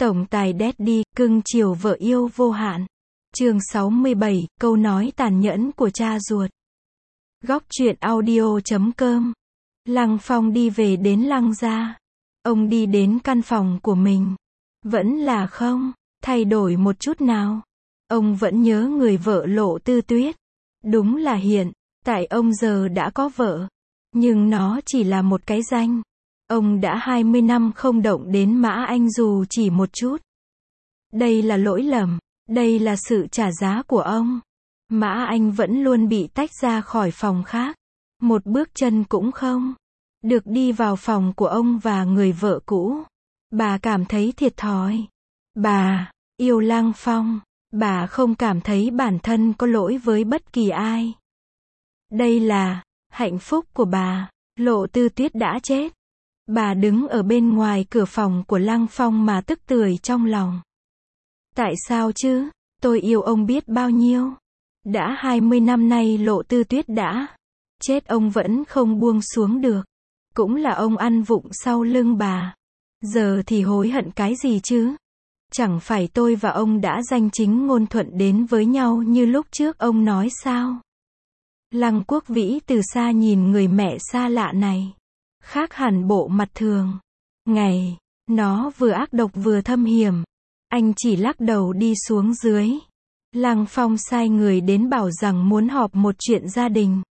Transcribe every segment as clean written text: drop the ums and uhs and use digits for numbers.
Tổng tài Daddy, cưng chiều vợ yêu vô hạn. Chương 67, câu nói tàn nhẫn của cha ruột. Góc truyện audio.com. Lăng Phong đi về đến Lăng gia. Ông đi đến căn phòng của mình. Vẫn là không thay đổi một chút nào. Ông vẫn nhớ người vợ Lộ Tư Tuyết. Đúng là hiện tại ông giờ đã có vợ. Nhưng nó chỉ là một cái danh. Ông đã 20 năm không động đến Mã Anh dù chỉ một chút. Đây là lỗi lầm. Đây là sự trả giá của ông. Mã Anh vẫn luôn bị tách ra khỏi phòng khác. Một bước chân cũng không được đi vào phòng của ông và người vợ cũ. Bà cảm thấy thiệt thòi. Bà yêu Lăng Phong. Bà không cảm thấy bản thân có lỗi với bất kỳ ai. Đây là hạnh phúc của bà. Lộ Tư Tuyết đã chết. Bà đứng ở bên ngoài cửa phòng của Lăng Phong mà tức tưởi trong lòng. Tại sao chứ? Tôi yêu ông biết bao nhiêu. Đã 20 năm nay Lộ Tư Tuyết đã chết, ông vẫn không buông xuống được. Cũng là ông ăn vụng sau lưng bà. Giờ thì hối hận cái gì chứ? Chẳng phải tôi và ông đã danh chính ngôn thuận đến với nhau như lúc trước ông nói sao? Lăng Quốc Vĩ từ xa nhìn người mẹ xa lạ này. Khác hẳn bộ mặt thường. Ngày, nó vừa ác độc vừa thâm hiểm. Anh chỉ lắc đầu đi xuống dưới. Lăng Phong sai người đến bảo rằng muốn họp một chuyện gia đình.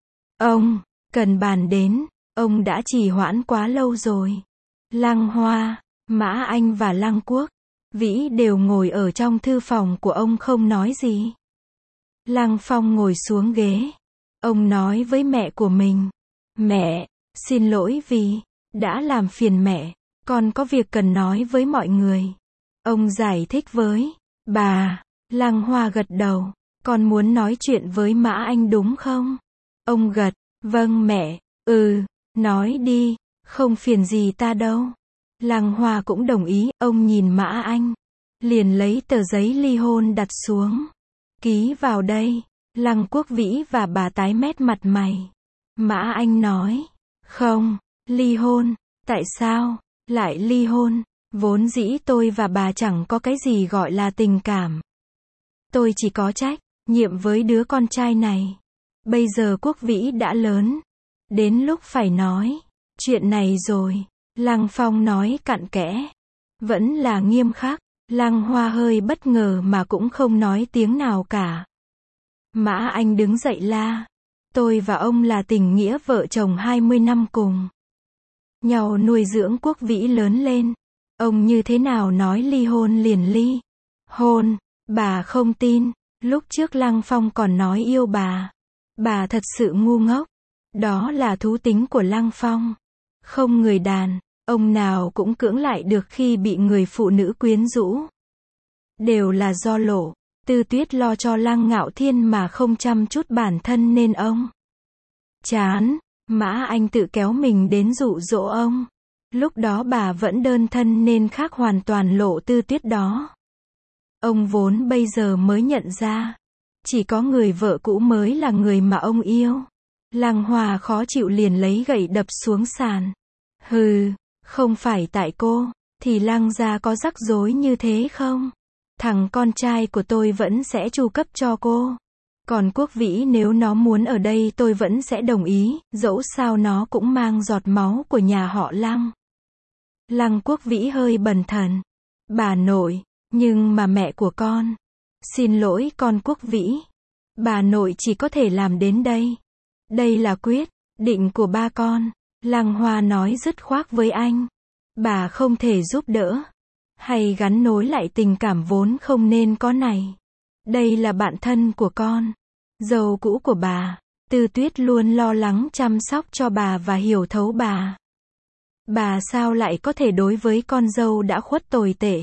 Ông cần bàn đến. Ông đã trì hoãn quá lâu rồi. Lăng Hoa, Mã Anh và Lăng Quốc Vĩ đều ngồi ở trong thư phòng của ông không nói gì. Lăng Phong ngồi xuống ghế. Ông nói với mẹ của mình. Mẹ, xin lỗi vì đã làm phiền mẹ. Con có việc cần nói với mọi người. Ông giải thích với bà. Lăng Hoa gật đầu. Con muốn nói chuyện với Mã Anh đúng không? Ông gật. Vâng mẹ. Nói đi. Không phiền gì ta đâu. Lăng Hoa cũng đồng ý. Ông nhìn Mã Anh. Liền lấy tờ giấy ly hôn đặt xuống. Ký vào đây. Lăng Quốc Vĩ và bà tái mét mặt mày. Mã Anh nói. Không, ly hôn. Tại sao lại ly hôn? Vốn dĩ tôi và bà chẳng có cái gì gọi là tình cảm. Tôi chỉ có trách nhiệm với đứa con trai này. Bây giờ Quốc Vĩ đã lớn. Đến lúc phải nói chuyện này rồi. Lăng Phong nói cặn kẽ. Vẫn là nghiêm khắc. Lăng Hoa hơi bất ngờ mà cũng không nói tiếng nào cả. Mã Anh đứng dậy la. Tôi và ông là tình nghĩa vợ chồng 20 năm cùng nhau nuôi dưỡng Quốc Vĩ lớn lên. Ông như thế nào nói ly hôn liền ly hôn? Bà không tin. Lúc trước Lăng Phong còn nói yêu bà. Bà thật sự ngu ngốc. Đó là thú tính của Lăng Phong. Không người đàn ông nào cũng cưỡng lại được khi bị người phụ nữ quyến rũ. Đều là do Lộ Tư Tuyết lo cho Lăng Ngạo Thiên mà không chăm chút bản thân nên ông chán. Mã Anh tự kéo mình đến dụ dỗ ông. Lúc đó bà vẫn đơn thân nên khác hoàn toàn Lộ Tư Tuyết đó. Ông vốn bây giờ mới nhận ra. Chỉ có người vợ cũ mới là người mà ông yêu. Lăng Hoa khó chịu liền lấy gậy đập xuống sàn. Không phải tại cô, thì Lăng gia có rắc rối như thế không? Thằng con trai của tôi vẫn sẽ chu cấp cho cô. Còn Quốc Vĩ nếu nó muốn ở đây tôi vẫn sẽ đồng ý, dẫu sao nó cũng mang giọt máu của nhà họ Lăng. Lăng Quốc Vĩ hơi bần thần. Bà nội, nhưng mà mẹ của con. Xin lỗi con Quốc Vĩ. Bà nội chỉ có thể làm đến đây. Đây là quyết định của ba con. Lăng Hoa nói dứt khoát với anh. Bà không thể giúp đỡ hay gắn nối lại tình cảm vốn không nên có này. Đây là bạn thân của con. Dâu cũ của bà. Tư Tuyết luôn lo lắng chăm sóc cho bà và hiểu thấu bà. Bà sao lại có thể đối với con dâu đã khuất tồi tệ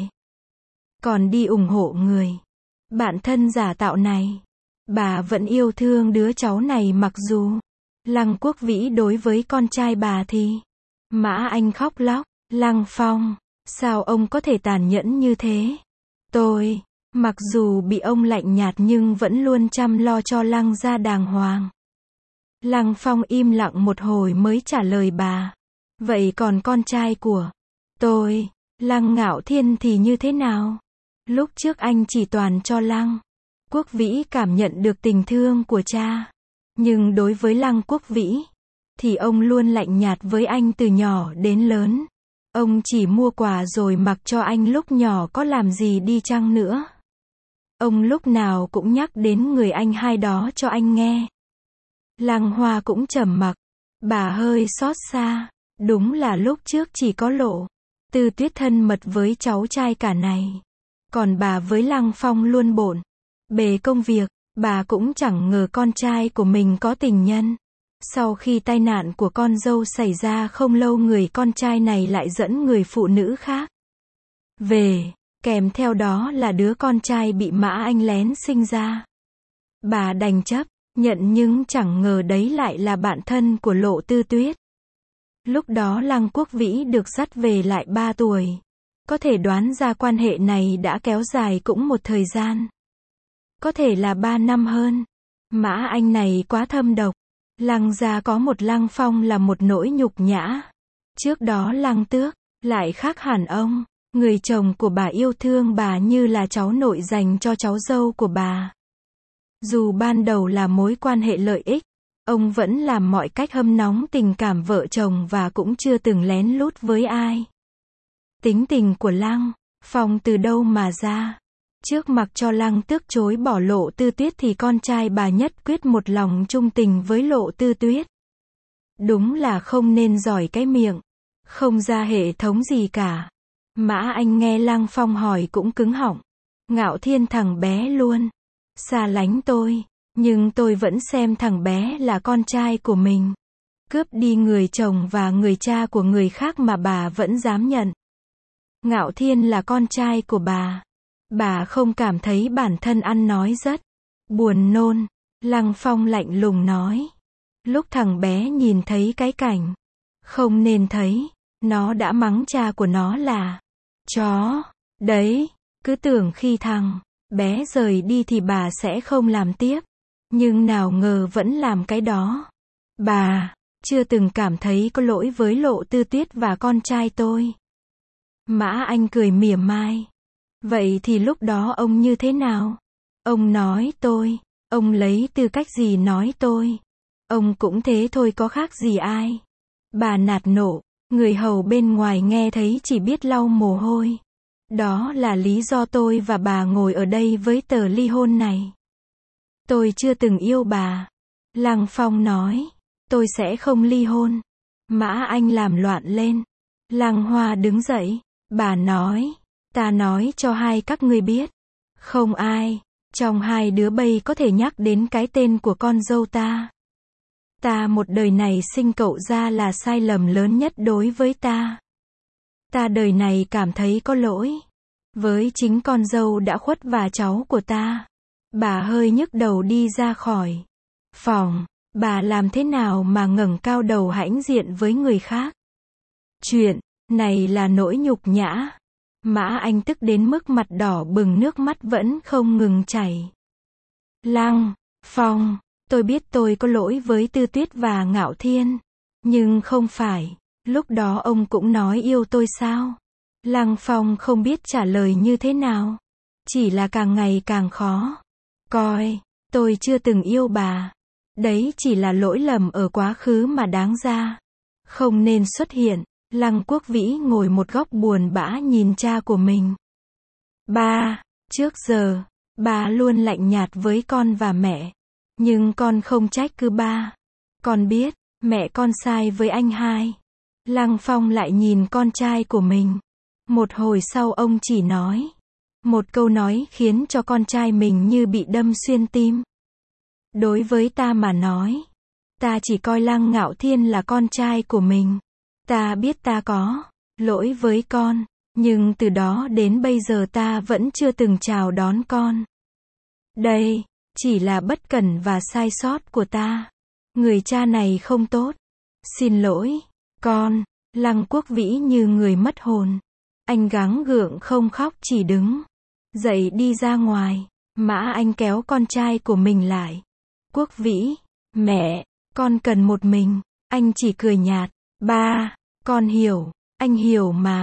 còn đi ủng hộ người bạn thân giả tạo này. Bà vẫn yêu thương đứa cháu này mặc dù Lăng Quốc Vĩ đối với con trai bà thì. Mã Anh khóc lóc. Lăng Phong, sao ông có thể tàn nhẫn như thế? Tôi, mặc dù bị ông lạnh nhạt nhưng vẫn luôn chăm lo cho Lăng gia đàng hoàng. Lăng Phong im lặng một hồi mới trả lời bà. Vậy còn con trai của tôi, Lăng Ngạo Thiên thì như thế nào? Lúc trước anh chỉ toàn cho Lăng Quốc Vĩ cảm nhận được tình thương của cha. Nhưng đối với Lăng Quốc Vĩ, thì ông luôn lạnh nhạt với anh từ nhỏ đến lớn. Ông chỉ mua quà rồi mặc cho anh lúc nhỏ có làm gì đi chăng nữa. Ông lúc nào cũng nhắc đến người anh hai đó cho anh nghe. Lăng Hoa cũng trầm mặc. Bà hơi xót xa. Đúng là lúc trước chỉ có Lộ Tư Tuyết thân mật với cháu trai cả này. Còn bà với Lăng Phong luôn bộn bề công việc. Bà cũng chẳng ngờ con trai của mình có tình nhân. Sau khi tai nạn của con dâu xảy ra không lâu, người con trai này lại dẫn người phụ nữ khác về. Kèm theo đó là đứa con trai bị Mã Anh lén sinh ra. Bà đành chấp nhận, nhưng chẳng ngờ đấy lại là bạn thân của Lộ Tư Tuyết. Lúc đó Lăng Quốc Vĩ được dắt về lại 3 tuổi. Có thể đoán ra quan hệ này đã kéo dài cũng một thời gian. Có thể là 3 năm hơn. Mã Anh này quá thâm độc. Lăng gia có một Lăng Phong là một nỗi nhục nhã. Trước đó Lăng Tước lại khác hẳn ông. Người chồng của bà yêu thương bà như là cháu nội dành cho cháu dâu của bà. Dù ban đầu là mối quan hệ lợi ích, ông vẫn làm mọi cách hâm nóng tình cảm vợ chồng và cũng chưa từng lén lút với ai. Tính tình của Lăng Phong từ đâu mà ra? Trước mặc cho Lăng Tước chối bỏ Lộ Tư Tuyết thì con trai bà nhất quyết một lòng trung tình với Lộ Tư Tuyết. Đúng là không nên giỏi cái miệng, không ra hệ thống gì cả. Mã Anh nghe Lăng Phong hỏi cũng cứng họng. Ngạo Thiên thằng bé luôn xa lánh tôi, nhưng tôi vẫn xem thằng bé là con trai của mình. Cướp đi người chồng và người cha của người khác mà bà vẫn dám nhận. Ngạo Thiên là con trai của bà không cảm thấy bản thân ăn nói rất buồn nôn. Lăng Phong lạnh lùng nói. Lúc thằng bé nhìn thấy cái cảnh không nên thấy, nó đã mắng cha của nó là chó. Đấy, cứ tưởng khi thằng bé rời đi thì bà sẽ không làm tiếp. Nhưng nào ngờ vẫn làm cái đó. Bà chưa từng cảm thấy có lỗi với Lộ Tư Tuyết và con trai tôi. Mã Anh cười mỉa mai. Vậy thì lúc đó ông như thế nào? Ông nói tôi. Ông lấy tư cách gì nói tôi? Ông cũng thế thôi, có khác gì ai? Bà nạt nộ. Người hầu bên ngoài nghe thấy chỉ biết lau mồ hôi. Đó là lý do tôi và bà ngồi ở đây với tờ ly hôn này. Tôi chưa từng yêu bà. Lăng Phong nói. Tôi sẽ không ly hôn. Mã Anh làm loạn lên. Lăng Hoa đứng dậy. Bà nói. Ta nói cho hai các ngươi biết. Không ai trong hai đứa bây có thể nhắc đến cái tên của con dâu ta. Ta một đời này sinh cậu ra là sai lầm lớn nhất đối với ta. Ta đời này cảm thấy có lỗi với chính con dâu đã khuất và cháu của ta. Bà hơi nhức đầu đi ra khỏi phòng. Bà làm thế nào mà ngẩng cao đầu hãnh diện với người khác? Chuyện này là nỗi nhục nhã. Mã Anh tức đến mức mặt đỏ bừng, nước mắt vẫn không ngừng chảy. Lăng Phong, tôi biết tôi có lỗi với Tư Tuyết và Ngạo Thiên. Nhưng không phải, lúc đó ông cũng nói yêu tôi sao? Lăng Phong không biết trả lời như thế nào. Chỉ là càng ngày càng khó coi. Tôi chưa từng yêu bà. Đấy chỉ là lỗi lầm ở quá khứ mà đáng ra không nên xuất hiện. Lăng Quốc Vĩ ngồi một góc buồn bã nhìn cha của mình. Ba, trước giờ, ba luôn lạnh nhạt với con và mẹ. Nhưng con không trách cứ ba. Con biết, mẹ con sai với anh hai. Lăng Phong lại nhìn con trai của mình. Một hồi sau ông chỉ nói một câu nói khiến cho con trai mình như bị đâm xuyên tim. Đối với ta mà nói, ta chỉ coi Lăng Ngạo Thiên là con trai của mình. Ta biết ta có lỗi với con, nhưng từ đó đến bây giờ ta vẫn chưa từng chào đón con. Đây chỉ là bất cẩn và sai sót của ta. Người cha này không tốt. Xin lỗi, con. Lăng Quốc Vĩ như người mất hồn. Anh gắng gượng không khóc, chỉ đứng dậy đi ra ngoài. Mã Anh kéo con trai của mình lại. Quốc Vĩ, mẹ, con cần một mình. Anh chỉ cười nhạt. Ba, con hiểu, anh hiểu mà.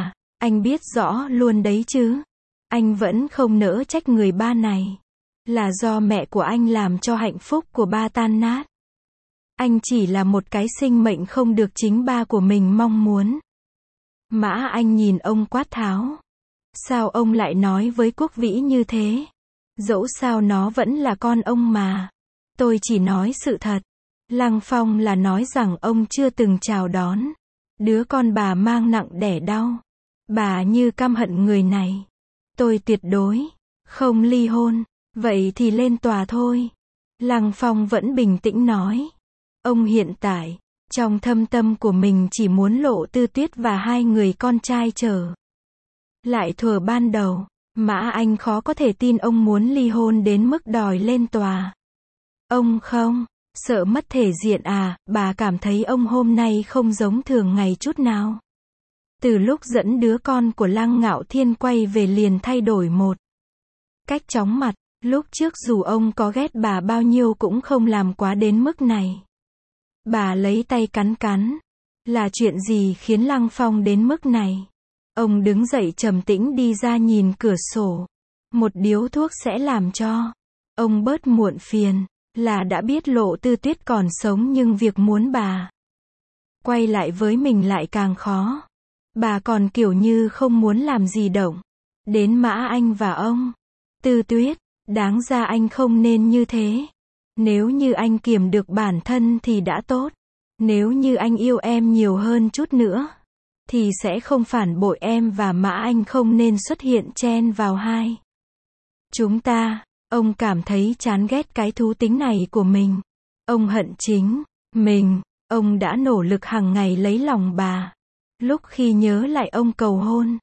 Anh biết rõ luôn đấy chứ. Anh vẫn không nỡ trách người ba này. Là do mẹ của anh làm cho hạnh phúc của ba tan nát. Anh chỉ là một cái sinh mệnh không được chính ba của mình mong muốn. Mã Anh nhìn ông quát tháo. Sao ông lại nói với Quốc Vĩ như thế? Dẫu sao nó vẫn là con ông mà. Tôi chỉ nói sự thật. Lăng Phong là nói rằng ông chưa từng chào đón đứa con bà mang nặng đẻ đau. Bà như căm hận người này. Tôi tuyệt đối không ly hôn. Vậy thì lên tòa thôi. Lăng Phong vẫn bình tĩnh nói. Ông hiện tại, trong thâm tâm của mình chỉ muốn Lộ Tư Tuyết và hai người con trai trở lại thuở ban đầu. Mã Anh khó có thể tin ông muốn ly hôn đến mức đòi lên tòa. Ông không sợ mất thể diện à? Bà cảm thấy ông hôm nay không giống thường ngày chút nào. Từ lúc dẫn đứa con của Lăng Ngạo Thiên quay về liền thay đổi một cách chóng mặt. Lúc trước dù ông có ghét bà bao nhiêu cũng không làm quá đến mức này. Bà lấy tay cắn cắn. Là chuyện gì khiến Lăng Phong đến mức này? Ông đứng dậy trầm tĩnh đi ra nhìn cửa sổ. Một điếu thuốc sẽ làm cho ông bớt muộn phiền. Là đã biết Lộ Tư Tuyết còn sống nhưng việc muốn bà quay lại với mình lại càng khó. Bà còn kiểu như không muốn làm gì động đến Mã Anh và ông. Tư Tuyết, đáng ra anh không nên như thế. Nếu như anh kiềm được bản thân thì đã tốt. Nếu như anh yêu em nhiều hơn chút nữa thì sẽ không phản bội em và Mã Anh không nên xuất hiện chen vào hai chúng ta. Ông cảm thấy chán ghét cái thú tính này của mình. Ông hận chính mình. Ông đã nỗ lực hàng ngày lấy lòng bà. Lúc khi nhớ lại ông cầu hôn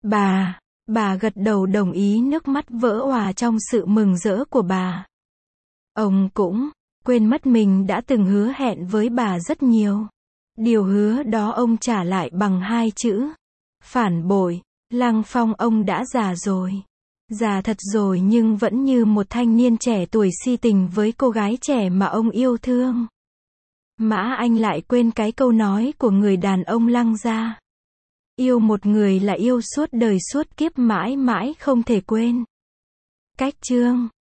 bà gật đầu đồng ý, nước mắt vỡ òa trong sự mừng rỡ của bà. Ông cũng quên mất mình đã từng hứa hẹn với bà rất nhiều. Điều hứa đó ông trả lại bằng hai chữ: phản bội. Lăng Phong, ông đã già rồi. Già thật rồi nhưng vẫn như một thanh niên trẻ tuổi si tình với cô gái trẻ mà ông yêu thương. Mã Anh lại quên cái câu nói của người đàn ông Lăng gia. Yêu một người là yêu suốt đời suốt kiếp, mãi mãi không thể quên. Cách chương